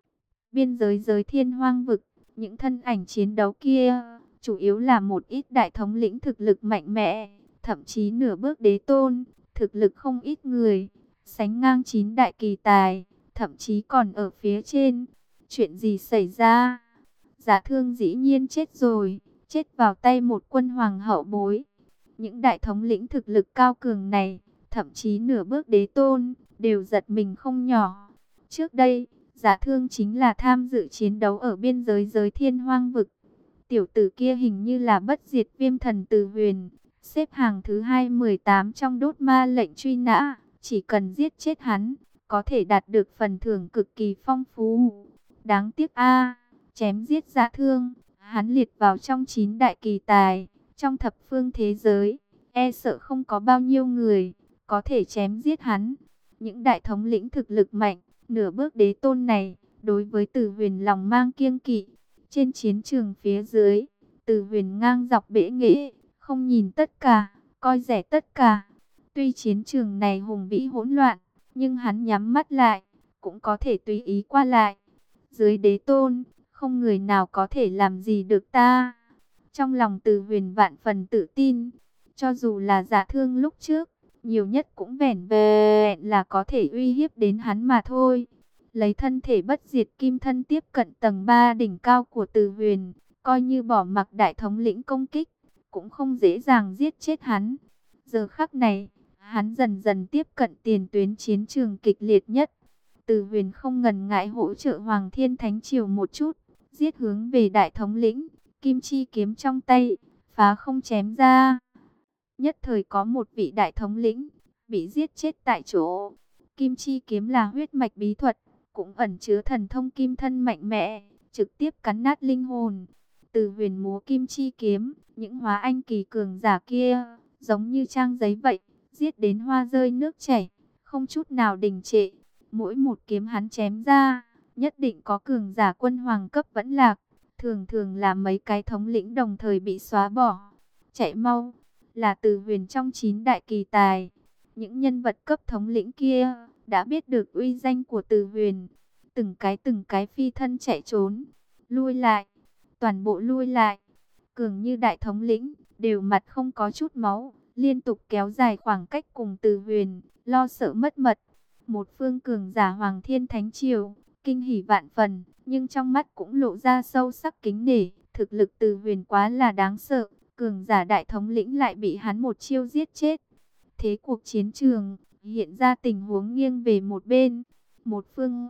Biên giới giới thiên hoang vực, những thân ảnh chiến đấu kia, chủ yếu là một ít đại thống lĩnh thực lực mạnh mẽ, thậm chí nửa bước đế tôn, thực lực không ít người, sánh ngang chín đại kỳ tài, thậm chí còn ở phía trên. Chuyện gì xảy ra? Giả Thương dĩ nhiên chết rồi, chết vào tay một quân hoàng hậu bối. Những đại thống lĩnh thực lực cao cường này, thậm chí nửa bước đế tôn, đều giật mình không nhỏ. Trước đây, Giả Thương chính là tham dự chiến đấu ở biên giới giới thiên hoang vực. Tiểu tử kia hình như là bất diệt viêm thần Từ Huyền, xếp hàng thứ hai mười tám trong đốt ma lệnh truy nã. Chỉ cần giết chết hắn, có thể đạt được phần thưởng cực kỳ phong phú. Đáng tiếc a, chém giết Giả Thương, hắn liệt vào trong chín đại kỳ tài. Trong thập phương thế giới, e sợ không có bao nhiêu người có thể chém giết hắn. Những đại thống lĩnh thực lực mạnh, nửa bước đế tôn này, đối với Từ Huyền lòng mang kiêng kỵ. Trên chiến trường phía dưới, Từ Huyền ngang dọc bẽ nghễ, không nhìn tất cả, coi rẻ tất cả. Tuy chiến trường này hùng vĩ hỗn loạn, nhưng hắn nhắm mắt lại, cũng có thể tùy ý qua lại. Dưới đế tôn, không người nào có thể làm gì được ta. Trong lòng Từ Huyền vạn phần tự tin, cho dù là Giả Thương lúc trước, nhiều nhất cũng vẻn vẹn là có thể uy hiếp đến hắn mà thôi. Lấy thân thể bất diệt kim thân tiếp cận tầng ba đỉnh cao của Từ Huyền, coi như bỏ mặc đại thống lĩnh công kích, cũng không dễ dàng giết chết hắn. Giờ khắc này, hắn dần dần tiếp cận tiền tuyến chiến trường kịch liệt nhất. Từ Huyền không ngần ngại hỗ trợ Hoàng Thiên Thánh Triều một chút, giết hướng về đại thống lĩnh, kim chi kiếm trong tay, phá không chém ra. Nhất thời có một vị đại thống lĩnh bị giết chết tại chỗ. Kim chi kiếm là huyết mạch bí thuật, cũng ẩn chứa thần thông kim thân mạnh mẽ, trực tiếp cắn nát linh hồn. Từ Huyền múa kim chi kiếm, những hóa anh kỳ cường giả kia, giống như trang giấy vậy, giết đến hoa rơi nước chảy, không chút nào đình trệ. Mỗi một kiếm hắn chém ra, nhất định có cường giả quân hoàng cấp vẫn lạc, thường thường là mấy cái thống lĩnh đồng thời bị xóa bỏ. Chạy mau, là Từ Huyền trong chín đại kỳ tài. Những nhân vật cấp thống lĩnh kia đã biết được uy danh của Từ Huyền, từng cái từng cái phi thân chạy trốn, lui lại, toàn bộ lui lại. Cường như đại thống lĩnh, đều mặt không có chút máu, liên tục kéo dài khoảng cách cùng Từ Huyền, lo sợ mất mật. Một phương cường giả Hoàng Thiên Thánh Triều, kinh hỉ vạn phần, nhưng trong mắt cũng lộ ra sâu sắc kính nể. Thực lực Từ Huyền quá là đáng sợ, cường giả đại thống lĩnh lại bị hắn một chiêu giết chết. Thế cuộc chiến trường hiện ra tình huống nghiêng về một bên. Một phương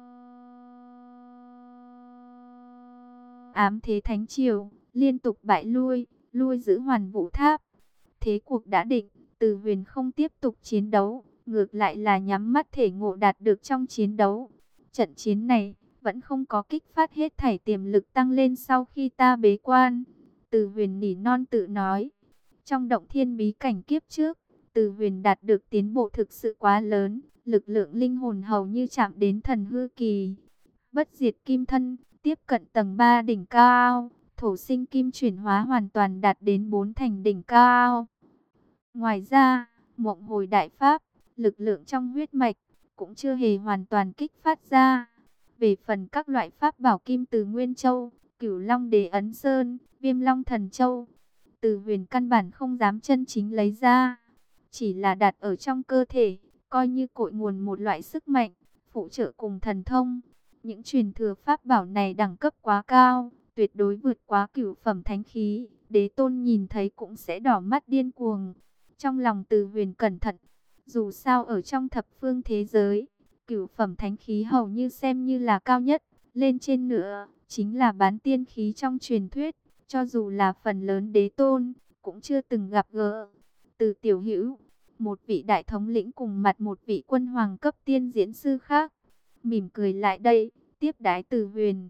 ám thế Thánh Triều liên tục bại lui, lui giữ Hoàn Vũ Tháp. Thế cuộc đã định, Từ Huyền không tiếp tục chiến đấu, ngược lại là nhắm mắt thể ngộ đạt được trong chiến đấu. Trận chiến này vẫn không có kích phát hết thảy tiềm lực tăng lên sau khi ta bế quan. Từ Huyền nỉ non tự nói. Trong động thiên bí cảnh kiếp trước, Từ Huyền đạt được tiến bộ thực sự quá lớn, lực lượng linh hồn hầu như chạm đến thần hư kỳ. Bất diệt kim thân, tiếp cận tầng ba đỉnh cao, thổ sinh kim chuyển hóa hoàn toàn đạt đến bốn thành đỉnh cao. Ngoài ra, mộng hồi đại pháp, lực lượng trong huyết mạch, cũng chưa hề hoàn toàn kích phát ra. Về phần các loại pháp bảo kim từ Nguyên Châu, Cửu Long Đế Ấn Sơn, Viêm Long Thần Châu, Từ Huyền căn bản không dám chân chính lấy ra, chỉ là đặt ở trong cơ thể, coi như cội nguồn một loại sức mạnh, phụ trợ cùng thần thông. Những truyền thừa pháp bảo này đẳng cấp quá cao, tuyệt đối vượt quá cửu phẩm thánh khí, đế tôn nhìn thấy cũng sẽ đỏ mắt điên cuồng. Trong lòng Từ Huyền cẩn thận, dù sao ở trong thập phương thế giới, cửu phẩm thánh khí hầu như xem như là cao nhất, lên trên nữa chính là bán tiên khí trong truyền thuyết, cho dù là phần lớn đế tôn cũng chưa từng gặp gỡ. Từ Tiểu Hữu, một vị đại thống lĩnh cùng mặt một vị quân hoàng cấp tiên diễn sư khác, mỉm cười lại đây, tiếp đái Từ Huyền.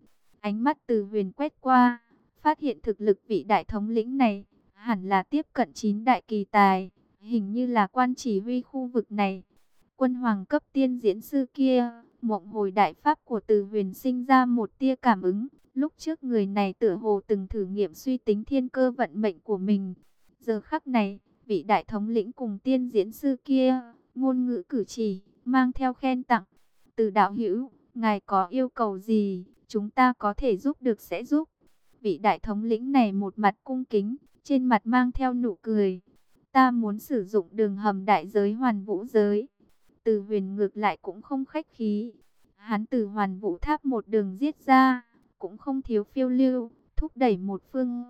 Ánh mắt Từ Huyền quét qua, phát hiện thực lực vị đại thống lĩnh này hẳn là tiếp cận chín đại kỳ tài, hình như là quan chỉ huy khu vực này. Quân hoàng cấp tiên diễn sư kia, mộng hồi đại pháp của Từ Huyền sinh ra một tia cảm ứng. Lúc trước người này tựa hồ từng thử nghiệm suy tính thiên cơ vận mệnh của mình. Giờ khắc này, vị đại thống lĩnh cùng tiên diễn sư kia, ngôn ngữ cử chỉ, mang theo khen tặng. Từ đạo hữu, ngài có yêu cầu gì, chúng ta có thể giúp được sẽ giúp. Vị đại thống lĩnh này một mặt cung kính, trên mặt mang theo nụ cười. Ta muốn sử dụng đường hầm đại giới hoàn vũ giới. Từ Huyền ngược lại cũng không khách khí. Hắn từ hoàn vũ tháp một đường giết ra, cũng không thiếu phiêu lưu, thúc đẩy một phương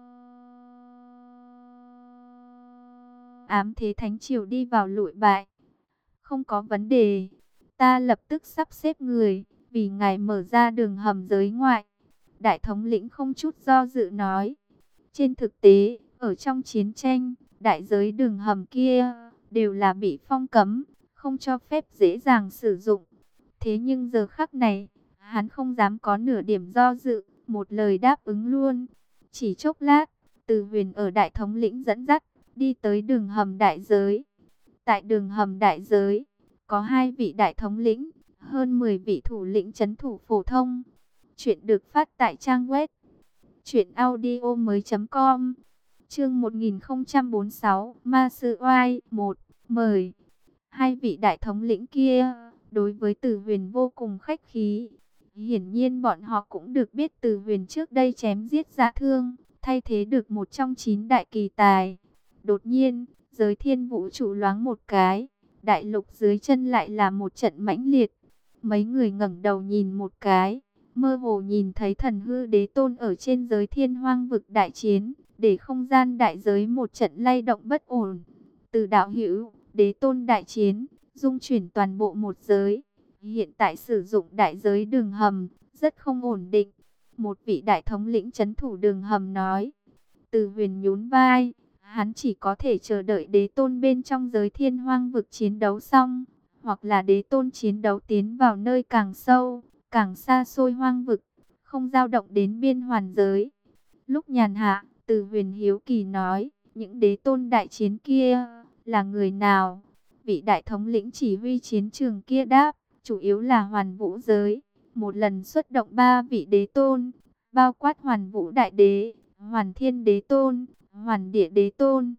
ám thế thánh triều đi vào lụi bại. Không có vấn đề, ta lập tức sắp xếp người, vì ngài mở ra đường hầm giới ngoại. Đại thống lĩnh không chút do dự nói. Trên thực tế, ở trong chiến tranh, đại giới đường hầm kia đều là bị phong cấm, không cho phép dễ dàng sử dụng. Thế nhưng giờ khắc này, hắn không dám có nửa điểm do dự, một lời đáp ứng luôn. Chỉ chốc lát, Từ Huyền ở đại thống lĩnh dẫn dắt, đi tới đường hầm đại giới. Tại đường hầm đại giới, có hai vị đại thống lĩnh, hơn mười vị thủ lĩnh trấn thủ phổ thông. Chuyện được phát tại trang web truyện audio mới chấm com. Chương một nghìn không trăm bốn mươi sáu, Ma Sư Oai một, mời. Hai vị đại thống lĩnh kia, đối với Từ Huyền vô cùng khách khí. Hiển nhiên bọn họ cũng được biết Từ Huyền trước đây chém giết dã thương, thay thế được một trong chín đại kỳ tài. Đột nhiên, giới thiên vũ trụ loáng một cái, đại lục dưới chân lại là một trận mãnh liệt. Mấy người ngẩng đầu nhìn một cái, mơ hồ nhìn thấy thần hư đế tôn ở trên giới thiên hoang vực đại chiến, để không gian đại giới một trận lay động bất ổn. Từ đạo hữu, đế tôn đại chiến, dung chuyển toàn bộ một giới. Hiện tại sử dụng đại giới đường hầm, rất không ổn định. Một vị đại thống lĩnh trấn thủ đường hầm nói. Từ Huyền nhún vai, hắn chỉ có thể chờ đợi đế tôn bên trong giới thiên hoang vực chiến đấu xong, hoặc là đế tôn chiến đấu tiến vào nơi càng sâu, càng xa xôi hoang vực, không dao động đến biên hoàn giới. Lúc nhàn hạ, Từ Huyền hiếu kỳ nói, những đế tôn đại chiến kia là người nào? Vị đại thống lĩnh chỉ huy chiến trường kia đáp, chủ yếu là hoàn vũ giới. Một lần xuất động ba vị đế tôn, bao quát hoàn vũ đại đế, hoàn thiên đế tôn, hoàn địa đế tôn.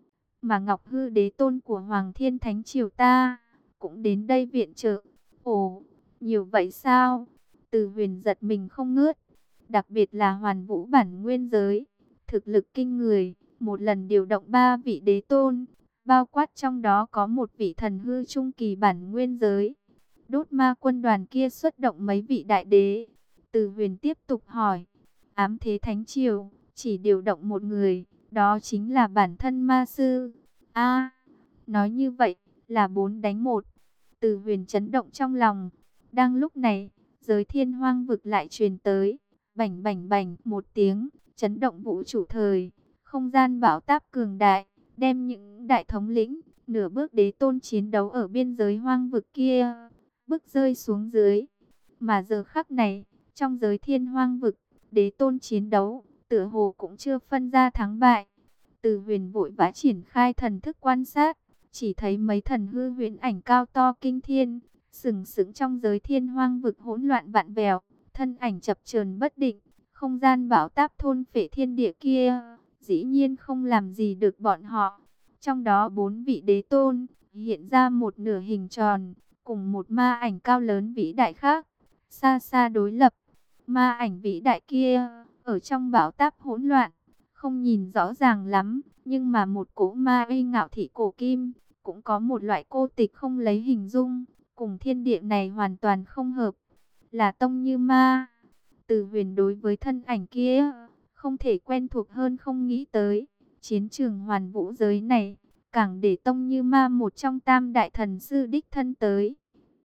Mà Ngọc Hư đế tôn của Hoàng Thiên Thánh Triều ta, cũng đến đây viện trợ. Ồ, nhiều vậy sao? Từ Huyền giật mình không ngớt. Đặc biệt là hoàn vũ bản nguyên giới. Thực lực kinh người, một lần điều động ba vị đế tôn, bao quát trong đó có một vị thần hư trung kỳ bản nguyên giới. Đốt ma quân đoàn kia xuất động mấy vị đại đế. Từ Huyền tiếp tục hỏi, ám thế thánh triều chỉ điều động một người, đó chính là bản thân ma sư. A, nói như vậy là bốn đánh một. Từ Huyền chấn động trong lòng. Đang lúc này, giới thiên hoang vực lại truyền tới, bành bành bành một tiếng, chấn động vũ trụ thời, không gian bão táp cường đại, đem những đại thống lĩnh, nửa bước đế tôn chiến đấu ở biên giới hoang vực kia, bước rơi xuống dưới. Mà giờ khắc này, trong giới thiên hoang vực, đế tôn chiến đấu, tựa hồ cũng chưa phân ra thắng bại. Từ Huyền vội vã triển khai thần thức quan sát, chỉ thấy mấy thần hư huyễn ảnh cao to kinh thiên, sừng sững trong giới thiên hoang vực hỗn loạn vạn vẹo, thân ảnh chập chờn bất định, không gian bão táp thôn phệ thiên địa kia, dĩ nhiên không làm gì được bọn họ. Trong đó bốn vị đế tôn, hiện ra một nửa hình tròn, cùng một ma ảnh cao lớn vĩ đại khác, xa xa đối lập. Ma ảnh vĩ đại kia, ở trong bão táp hỗn loạn, không nhìn rõ ràng lắm, nhưng mà một cỗ ma uy ngạo thị cổ kim, cũng có một loại cô tịch không lấy hình dung, cùng thiên địa này hoàn toàn không hợp, là Tông Như Ma. Từ Huyền đối với thân ảnh kia, không thể quen thuộc hơn không nghĩ tới, chiến trường hoàn vũ giới này, càng để Tông Như Ma một trong tam đại thần sư đích thân tới.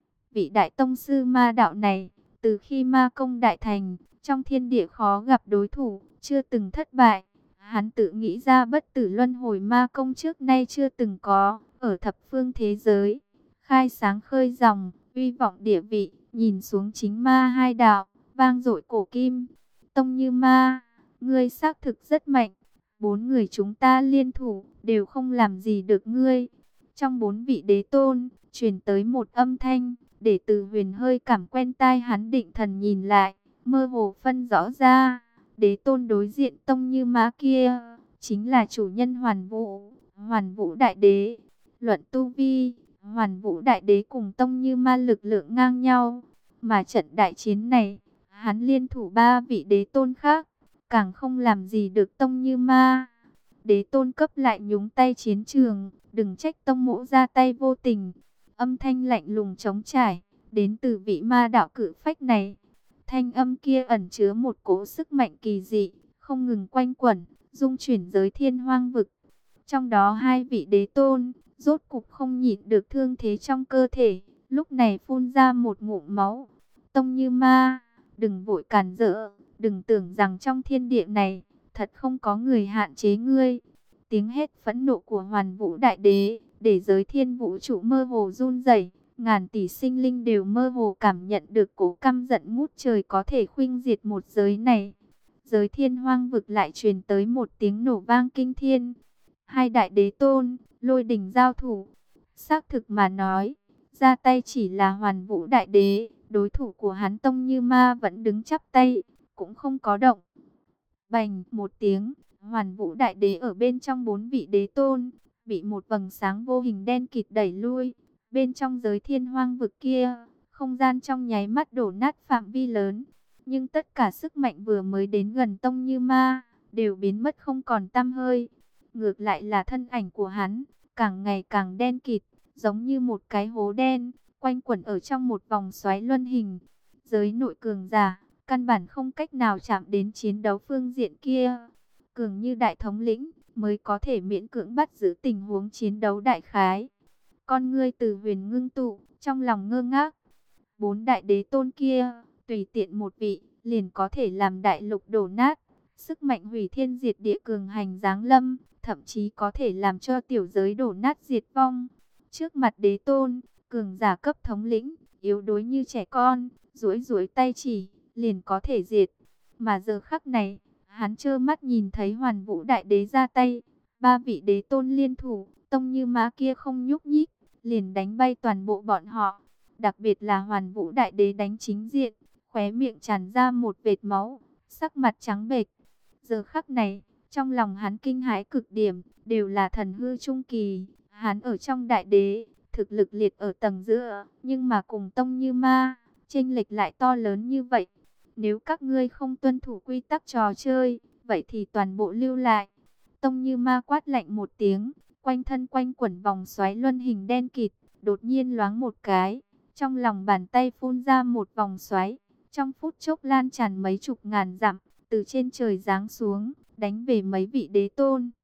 Vị đại tông sư ma đạo này, từ khi ma công đại thành, trong thiên địa khó gặp đối thủ, chưa từng thất bại. Hắn tự nghĩ ra bất tử luân hồi ma công trước nay chưa từng có, ở thập phương thế giới, khai sáng khơi dòng, uy vọng địa vị, nhìn xuống chính ma hai đạo, vang dội cổ kim. Tông Như Ma, ngươi xác thực rất mạnh. Bốn người chúng ta liên thủ, đều không làm gì được ngươi. Trong bốn vị đế tôn, truyền tới một âm thanh, để Từ Huyền hơi cảm quen tai, hắn định thần nhìn lại, mơ hồ phân rõ ra, đế tôn đối diện Tông Như Ma kia, chính là chủ nhân Hoàn Vũ, Hoàn Vũ Đại Đế. Luận tu vi, Hoàn Vũ Đại Đế cùng Tông Như Ma lực lượng ngang nhau, mà trận đại chiến này, hắn liên thủ ba vị đế tôn khác, càng không làm gì được Tông Như Ma. Đế tôn cấp lại nhúng tay chiến trường, đừng trách tông mỗ ra tay vô tình. Âm thanh lạnh lùng trống trải, đến từ vị ma đạo cử phách này. Thanh âm kia ẩn chứa một cỗ sức mạnh kỳ dị, không ngừng quanh quẩn, dung chuyển giới thiên hoang vực. Trong đó hai vị đế tôn, rốt cục không nhịn được thương thế trong cơ thể, lúc này phun ra một ngụm máu. Tông Như Ma, đừng vội cản rỡ, đừng tưởng rằng trong thiên địa này, thật không có người hạn chế ngươi. Tiếng hét phẫn nộ của Hoàn Vũ Đại Đế, để giới thiên vũ trụ mơ hồ run rẩy, ngàn tỷ sinh linh đều mơ hồ cảm nhận được cố căm giận ngút trời có thể khuynh diệt một giới này. Giới thiên hoang vực lại truyền tới một tiếng nổ vang kinh thiên. Hai đại đế tôn, lôi đỉnh giao thủ. Xác thực mà nói, ra tay chỉ là Hoàn Vũ Đại Đế, đối thủ của hắn Tông Như Ma vẫn đứng chắp tay, cũng không có động. Bành một tiếng, Hoàn Vũ Đại Đế ở bên trong bốn vị đế tôn, bị một vầng sáng vô hình đen kịt đẩy lui. Bên trong giới thiên hoang vực kia, không gian trong nháy mắt đổ nát phạm vi lớn. Nhưng tất cả sức mạnh vừa mới đến gần Tông Như Ma, đều biến mất không còn tăm hơi. Ngược lại là thân ảnh của hắn, càng ngày càng đen kịt, giống như một cái hố đen, quanh quẩn ở trong một vòng xoáy luân hình. Giới nội cường giả, căn bản không cách nào chạm đến chiến đấu phương diện kia. Cường như đại thống lĩnh, mới có thể miễn cưỡng bắt giữ tình huống chiến đấu đại khái. Con ngươi Từ Huyền ngưng tụ, trong lòng ngơ ngác. Bốn đại đế tôn kia, tùy tiện một vị, liền có thể làm đại lục đổ nát. Sức mạnh hủy thiên diệt địa cường hành giáng lâm, thậm chí có thể làm cho tiểu giới đổ nát diệt vong. Trước mặt đế tôn, cường giả cấp thống lĩnh, yếu đuối như trẻ con, duỗi duỗi tay chỉ, liền có thể diệt. Mà giờ khắc này, hắn trơ mắt nhìn thấy Hoàn Vũ Đại Đế ra tay, ba vị đế tôn liên thủ, Tông Như Ma kia không nhúc nhích, liền đánh bay toàn bộ bọn họ. Đặc biệt là Hoàn Vũ Đại Đế đánh chính diện, khóe miệng tràn ra một vệt máu, sắc mặt trắng bệch. Giờ khắc này, trong lòng hắn kinh hãi cực điểm, đều là thần hư trung kỳ, hắn ở trong Đại Đế, thực lực liệt ở tầng giữa, nhưng mà cùng Tông Như Ma, chênh lệch lại to lớn như vậy. Nếu các ngươi không tuân thủ quy tắc trò chơi, vậy thì toàn bộ lưu lại. Tông Như Ma quát lạnh một tiếng, quanh thân quanh quẩn vòng xoáy luân hình đen kịt, đột nhiên loáng một cái, trong lòng bàn tay phun ra một vòng xoáy, trong phút chốc lan tràn mấy chục ngàn dặm, từ trên trời giáng xuống, đánh về mấy vị đế tôn.